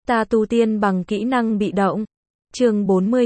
Ta tu tiên bằng kỹ năng bị động. Chương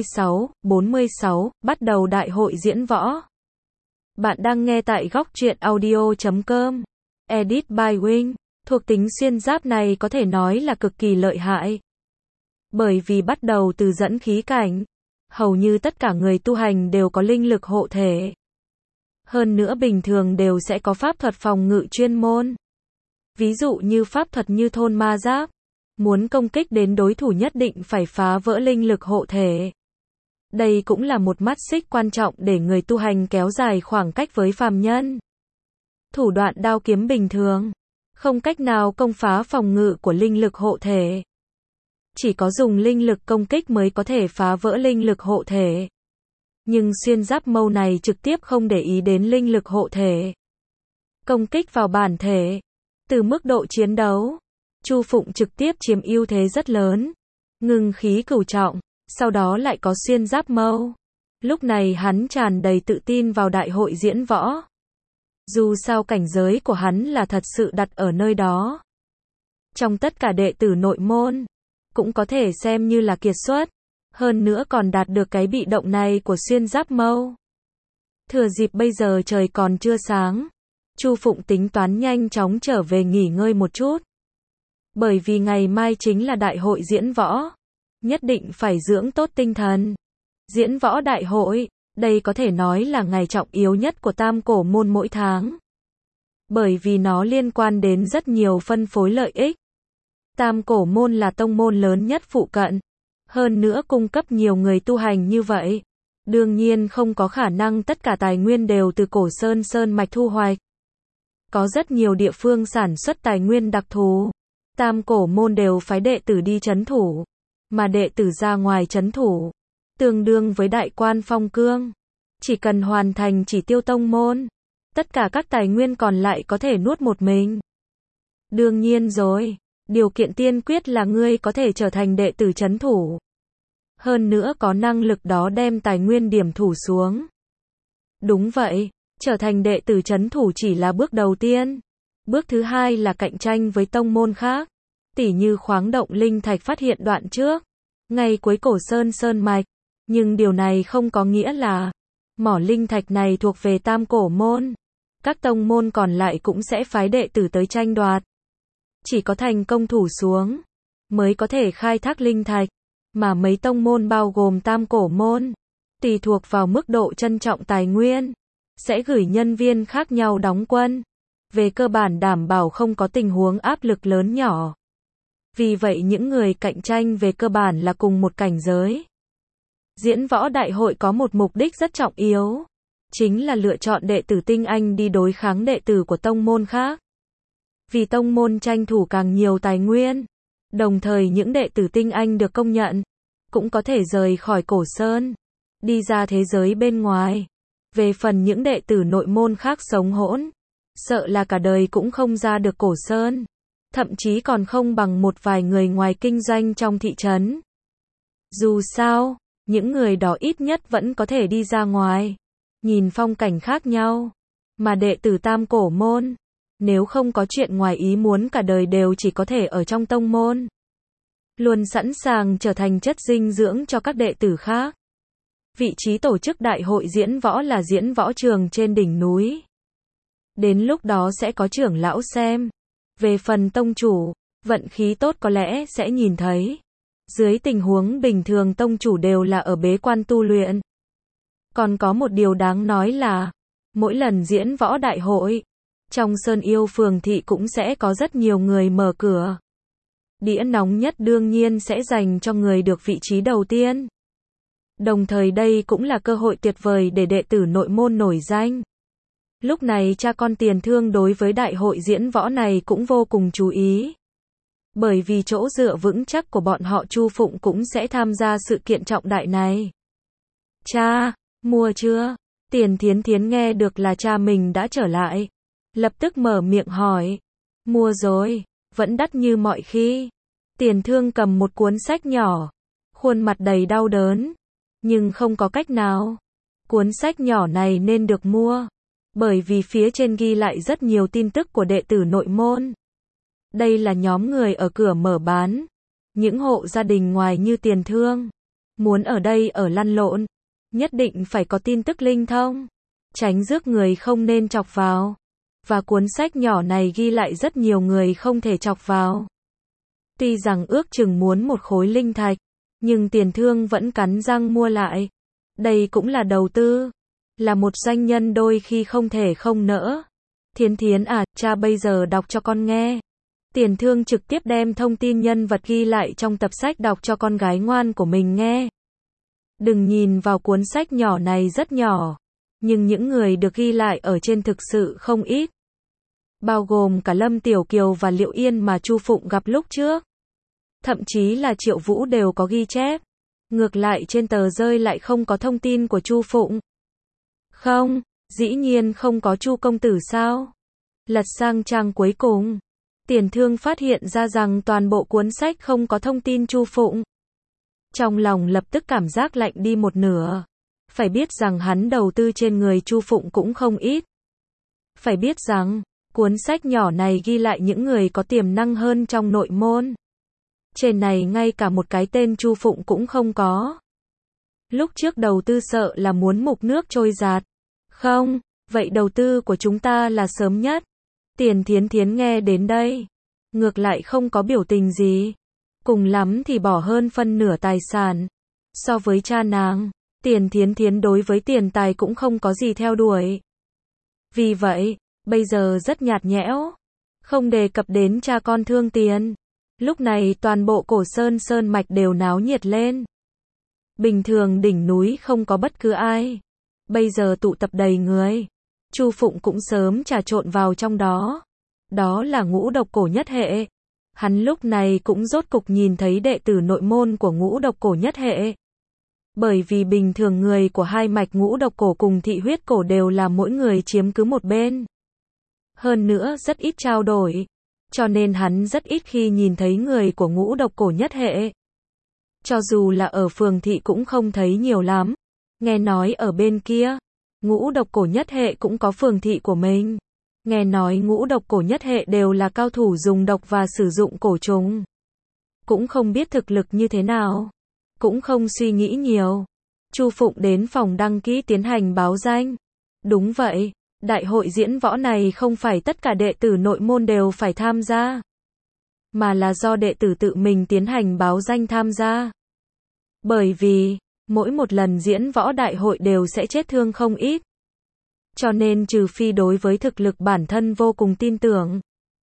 46, bắt đầu đại hội diễn võ. Bạn đang nghe tại góc truyện audio.com. Edit by Wing. Thuộc tính xuyên giáp này có thể nói là cực kỳ lợi hại. Bởi vì bắt đầu từ dẫn khí cảnh, hầu như tất cả người tu hành đều có linh lực hộ thể. Hơn nữa bình thường đều sẽ có pháp thuật phòng ngự chuyên môn. Ví dụ như pháp thuật như thôn ma giáp. Muốn công kích đến đối thủ nhất định phải phá vỡ linh lực hộ thể. Đây cũng là một mắt xích quan trọng để người tu hành kéo dài khoảng cách với phàm nhân. Thủ đoạn đao kiếm bình thường, không cách nào công phá phòng ngự của linh lực hộ thể. Chỉ có dùng linh lực công kích mới có thể phá vỡ linh lực hộ thể. Nhưng xuyên giáp mâu này trực tiếp không để ý đến linh lực hộ thể. Công kích vào bản thể. Từ mức độ chiến đấu, Chu Phụng trực tiếp chiếm ưu thế rất lớn. Ngưng khí cửu trọng, sau đó lại có xuyên giáp mâu. Lúc này hắn tràn đầy tự tin vào đại hội diễn võ. Dù sao cảnh giới của hắn là thật sự đặt ở nơi đó. Trong tất cả đệ tử nội môn, cũng có thể xem như là kiệt xuất. Hơn nữa còn đạt được cái bị động này của xuyên giáp mâu. Thừa dịp bây giờ trời còn chưa sáng, Chu Phụng tính toán nhanh chóng trở về nghỉ ngơi một chút. Bởi vì ngày mai chính là đại hội diễn võ. Nhất định phải dưỡng tốt tinh thần. Diễn võ đại hội, đây có thể nói là ngày trọng yếu nhất của Tam Cổ môn mỗi tháng. Bởi vì nó liên quan đến rất nhiều phân phối lợi ích. Tam Cổ môn là tông môn lớn nhất phụ cận. Hơn nữa cung cấp nhiều người tu hành như vậy. Đương nhiên không có khả năng tất cả tài nguyên đều từ Cổ Sơn mạch thu hoạch. Có rất nhiều địa phương sản xuất tài nguyên đặc thù. Tam Cổ môn đều phái đệ tử đi trấn thủ. Mà đệ tử ra ngoài trấn thủ, tương đương với đại quan phong cương. Chỉ cần hoàn thành chỉ tiêu tông môn, tất cả các tài nguyên còn lại có thể nuốt một mình. Đương nhiên rồi, điều kiện tiên quyết là ngươi có thể trở thành đệ tử trấn thủ. Hơn nữa có năng lực đó đem tài nguyên điểm thủ xuống. Đúng vậy, trở thành đệ tử trấn thủ chỉ là bước đầu tiên. Bước thứ hai là cạnh tranh với tông môn khác. Tỉ như khoáng động linh thạch phát hiện đoạn trước, ngay cuối Cổ Sơn mạch. Nhưng điều này không có nghĩa là mỏ linh thạch này thuộc về Tam Cổ môn. Các tông môn còn lại cũng sẽ phái đệ tử tới tranh đoạt. Chỉ có thành công thủ xuống, mới có thể khai thác linh thạch. Mà mấy tông môn bao gồm Tam Cổ môn, tùy thuộc vào mức độ trân trọng tài nguyên, sẽ gửi nhân viên khác nhau đóng quân. Về cơ bản đảm bảo không có tình huống áp lực lớn nhỏ. Vì vậy những người cạnh tranh về cơ bản là cùng một cảnh giới. Diễn võ đại hội có một mục đích rất trọng yếu. Chính là lựa chọn đệ tử tinh anh đi đối kháng đệ tử của tông môn khác. Vì tông môn tranh thủ càng nhiều tài nguyên. Đồng thời những đệ tử tinh anh được công nhận, cũng có thể rời khỏi Cổ Sơn, đi ra thế giới bên ngoài. Về phần những đệ tử nội môn khác sống hỗn, sợ là cả đời cũng không ra được Cổ Sơn. Thậm chí còn không bằng một vài người ngoài kinh doanh trong thị trấn. Dù sao, những người đó ít nhất vẫn có thể đi ra ngoài, nhìn phong cảnh khác nhau. Mà đệ tử Tam Cổ môn, nếu không có chuyện ngoài ý muốn cả đời đều chỉ có thể ở trong tông môn. Luôn sẵn sàng trở thành chất dinh dưỡng cho các đệ tử khác. Vị trí tổ chức đại hội diễn võ là diễn võ trường trên đỉnh núi. Đến lúc đó sẽ có trưởng lão xem. Về phần tông chủ, vận khí tốt có lẽ sẽ nhìn thấy. Dưới tình huống bình thường tông chủ đều là ở bế quan tu luyện. Còn có một điều đáng nói là, mỗi lần diễn võ đại hội, trong Sơn Yêu phường thị cũng sẽ có rất nhiều người mở cửa. Đĩa nóng nhất đương nhiên sẽ dành cho người được vị trí đầu tiên. Đồng thời đây cũng là cơ hội tuyệt vời để đệ tử nội môn nổi danh. Lúc này cha con Tiền Thương đối với đại hội diễn võ này cũng vô cùng chú ý. Bởi vì chỗ dựa vững chắc của bọn họ Chu Phụng cũng sẽ tham gia sự kiện trọng đại này. Cha, mua chưa? Tiền Thiến Thiến nghe được là cha mình đã trở lại. Lập tức mở miệng hỏi. Mua rồi, vẫn đắt như mọi khi. Tiền Thương cầm một cuốn sách nhỏ. Khuôn mặt đầy đau đớn. Nhưng không có cách nào. Cuốn sách nhỏ này nên được mua. Bởi vì phía trên ghi lại rất nhiều tin tức của đệ tử nội môn. Đây là nhóm người ở cửa mở bán. Những hộ gia đình ngoài như Tiền Thương, muốn ở đây ở lăn lộn, nhất định phải có tin tức linh thông, tránh rước người không nên chọc vào. Và cuốn sách nhỏ này ghi lại rất nhiều người không thể chọc vào. Tuy rằng ước chừng muốn một khối linh thạch, nhưng Tiền Thương vẫn cắn răng mua lại. Đây cũng là đầu tư. Là một doanh nhân đôi khi không thể không nỡ. Thiến Thiến à, cha bây giờ đọc cho con nghe. Tiền Thương trực tiếp đem thông tin nhân vật ghi lại trong tập sách đọc cho con gái ngoan của mình nghe. Đừng nhìn vào cuốn sách nhỏ này rất nhỏ, nhưng những người được ghi lại ở trên thực sự không ít. Bao gồm cả Lâm Tiểu Kiều và Liệu Yên mà Chu Phụng gặp lúc trước. Thậm chí là Triệu Vũ đều có ghi chép. Ngược lại trên tờ rơi lại không có thông tin của Chu Phụng. Không, dĩ nhiên không có Chu công tử sao? Lật sang trang cuối cùng, Tiền Thương phát hiện ra rằng toàn bộ cuốn sách không có thông tin Chu Phụng. Trong lòng lập tức cảm giác lạnh đi một nửa. Phải biết rằng hắn đầu tư trên người Chu Phụng cũng không ít. Phải biết rằng, cuốn sách nhỏ này ghi lại những người có tiềm năng hơn trong nội môn. Trên này ngay cả một cái tên Chu Phụng cũng không có. Lúc trước đầu tư sợ là muốn mục nước trôi giạt. Không, vậy đầu tư của chúng ta là sớm nhất. Tiền Thiến Thiến nghe đến đây, ngược lại không có biểu tình gì. Cùng lắm thì bỏ hơn phân nửa tài sản. So với cha nàng, Tiền Thiến Thiến đối với tiền tài cũng không có gì theo đuổi. Vì vậy, bây giờ rất nhạt nhẽo. Không đề cập đến cha con thương tiền. Lúc này toàn bộ Cổ Sơn sơn mạch đều náo nhiệt lên. Bình thường đỉnh núi không có bất cứ ai. Bây giờ tụ tập đầy người. Chu Phụng cũng sớm trà trộn vào trong đó. Đó là Ngũ Độc Cổ Nhất Hệ. Hắn lúc này cũng rốt cục nhìn thấy đệ tử nội môn của Ngũ Độc Cổ Nhất Hệ. Bởi vì bình thường người của hai mạch Ngũ Độc Cổ cùng Thị Huyết Cổ đều là mỗi người chiếm cứ một bên. Hơn nữa rất ít trao đổi. Cho nên hắn rất ít khi nhìn thấy người của Ngũ Độc Cổ Nhất Hệ. Cho dù là ở phường thị cũng không thấy nhiều lắm. Nghe nói ở bên kia, Ngũ Độc Cổ Nhất Hệ cũng có phường thị của mình. Nghe nói Ngũ Độc Cổ Nhất Hệ đều là cao thủ dùng độc và sử dụng cổ trùng. Cũng không biết thực lực như thế nào. Cũng không suy nghĩ nhiều. Chu Phụng đến phòng đăng ký tiến hành báo danh. Đúng vậy, đại hội diễn võ này không phải tất cả đệ tử nội môn đều phải tham gia. Mà là do đệ tử tự mình tiến hành báo danh tham gia. Bởi vì, mỗi một lần diễn võ đại hội đều sẽ chết thương không ít. Cho nên trừ phi đối với thực lực bản thân vô cùng tin tưởng.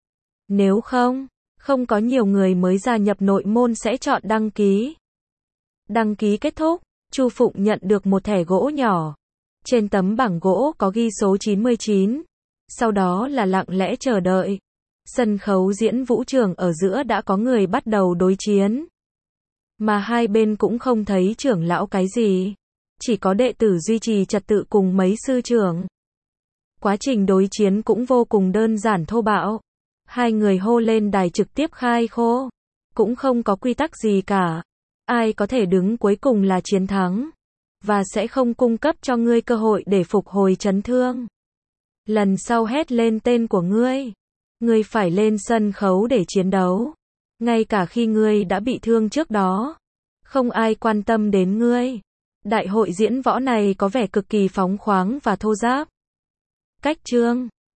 Nếu không, không có nhiều người mới gia nhập nội môn sẽ chọn đăng ký. Đăng ký kết thúc, Chu Phụng nhận được một thẻ gỗ nhỏ. Trên tấm bảng gỗ có ghi số 99. Sau đó là lặng lẽ chờ đợi. Sân khấu diễn vũ trường ở giữa đã có người bắt đầu đối chiến. Mà hai bên cũng không thấy trưởng lão cái gì. Chỉ có đệ tử duy trì trật tự cùng mấy sư trưởng. Quá trình đối chiến cũng vô cùng đơn giản thô bạo. Hai người hô lên đài trực tiếp khai khô. Cũng không có quy tắc gì cả. Ai có thể đứng cuối cùng là chiến thắng. Và sẽ không cung cấp cho ngươi cơ hội để phục hồi chấn thương. Lần sau hét lên tên của ngươi. Ngươi phải lên sân khấu để chiến đấu. Ngay cả khi ngươi đã bị thương trước đó. Không ai quan tâm đến ngươi. Đại hội diễn võ này có vẻ cực kỳ phóng khoáng và thô ráp. Cách chương